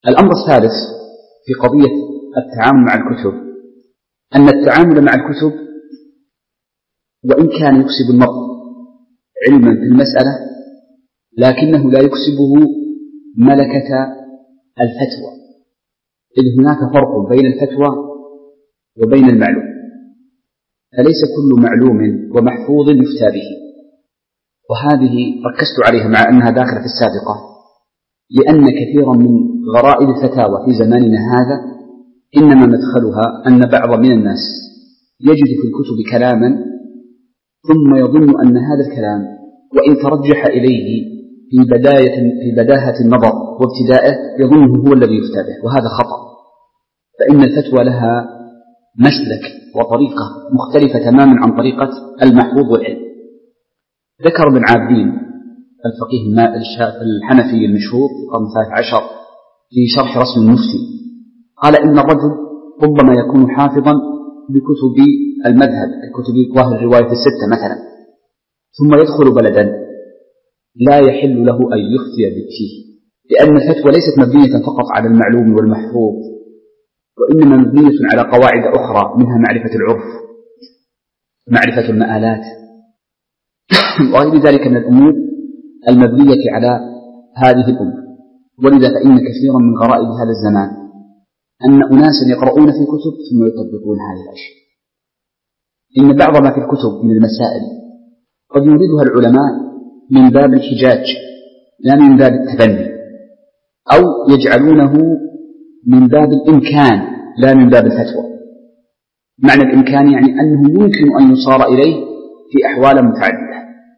الأمر الثالث في قضية التعامل مع الكتب أن التعامل مع الكتب وإن كان يكسب المرء علما في المسألة لكنه لا يكسبه ملكة الفتوى، إذ هناك فرق بين الفتوى وبين المعلوم، فليس كل معلوم ومحفوظ يفتى به. وهذه ركزت عليها مع أنها داخلة في السابقة، لأن كثيرا من غرائب الفتاوى في زماننا هذا إنما مدخلها أن بعض من الناس يجد في الكتب كلاما ثم يظن أن هذا الكلام وإن ترجح إليه في بداهة النظر وابتدائه يظنه هو الذي يفتى به، وهذا خطأ. فإن الفتوى لها مسلك وطريقة مختلفة تماما عن طريقة المحفوظ والعلم. ذكر ابن عابدين الفقيه الحنفي المشهور في القرن الثالث عشر في شرح رسم المفتي، قال إن الرجل ربما يكون حافظا بكتب المذهب ككتب ظاهر الرواية الستة مثلا، ثم يدخل بلدا لا يحل له أن يفتي فيه، لأن الفتوى ليست مبنية فقط على المعلوم والمحفوظ، وإنما مبنية على قواعد أخرى، منها معرفة العرف، معرفة المآلات وغير ذلك من الأمور المبنية على هذه الأمور. ولذا فإن كثيرا من غرائب هذا الزمان أن أناسا يقرؤون في كتب ثم يطبقون هذه الأشياء. إن بعض ما في الكتب من المسائل قد يريدها العلماء من باب الحجاج لا من باب التبني، أو يجعلونه من باب الإمكان لا من باب الفتوى. معنى الإمكان يعني أنه يمكن أن يصار إليه في أحوال متعددة.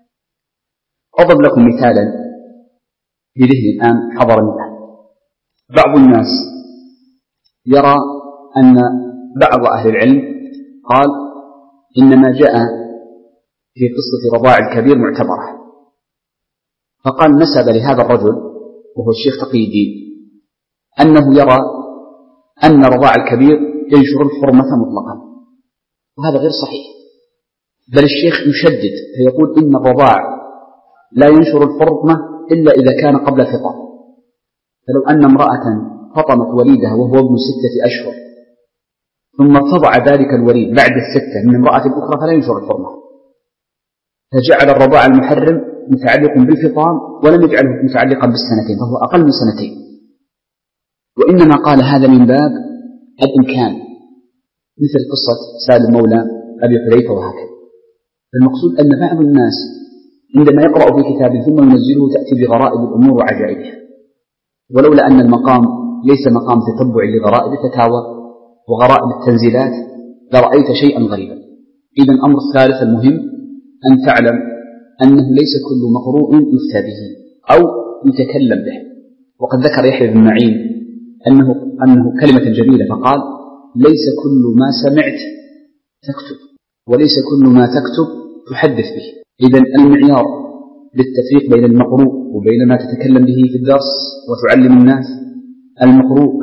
أضرب لكم مثالا في ذهني الآن حضرني الآن. بعض الناس يرى أن بعض أهل العلم قال إن ما جاء في قصة رضاع الكبير معتبرة، فقال نسب لهذا الرجل وهو الشيخ تقي الدين أنه يرى أن رضاع الكبير ينشر الحرمة مطلقا، وهذا غير صحيح، بل الشيخ يشدد فيقول إن الرضاع لا ينشر الحرمة إلا إذا كان قبل الفطام. فلو أن امرأة فطمت وليدها وهو ابن 6 أشهر ثم ارتضع ذلك الوليد بعد 6 من امرأة أخرى فلا ينشر الحرمة، فجعل الرضاع المحرم متعلق بالفطام ولم يجعله متعلقا بالسنتين، فهو أقل من 2 وإنما قال هذا من باب الإمكان، مثل قصة سالم مولى أبي حذيفة وهكذا. فالمقصود أن بعض الناس عندما يقرأ في كتاب ثم ينزله تأتي بغرائب الأمور وعجائبها، ولولا أن المقام ليس مقام تتبع لغرائب الفتاوى وغرائب التنزيلات لرأيت شيئا غريبا. إذن الأمر الثالث المهم أن تعلم أنه ليس كل مقروء يفتى به أو يتكلم به. وقد ذكر يحيى بن معين أنه كلمة جميلة فقال ليس كل ما سمعت تكتب وليس كل ما تكتب تحدث به. إذن المعيار للتفريق بين المقروء وبين ما تتكلم به في الدرس وتعلم الناس، المقروء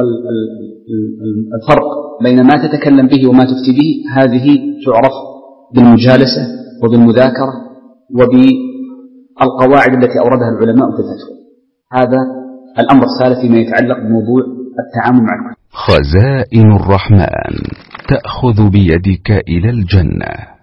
الفرق بين ما تتكلم به وما تفتي به هذه تعرف بالمجالسة وبالمذاكرة وبالقواعد التي أوردها العلماء في الفتوى. هذا الأمر الثالث فيما يتعلق بموضوع التعامل مع الكتب. خزائن الرحمن تأخذ بيدك إلى الجنة.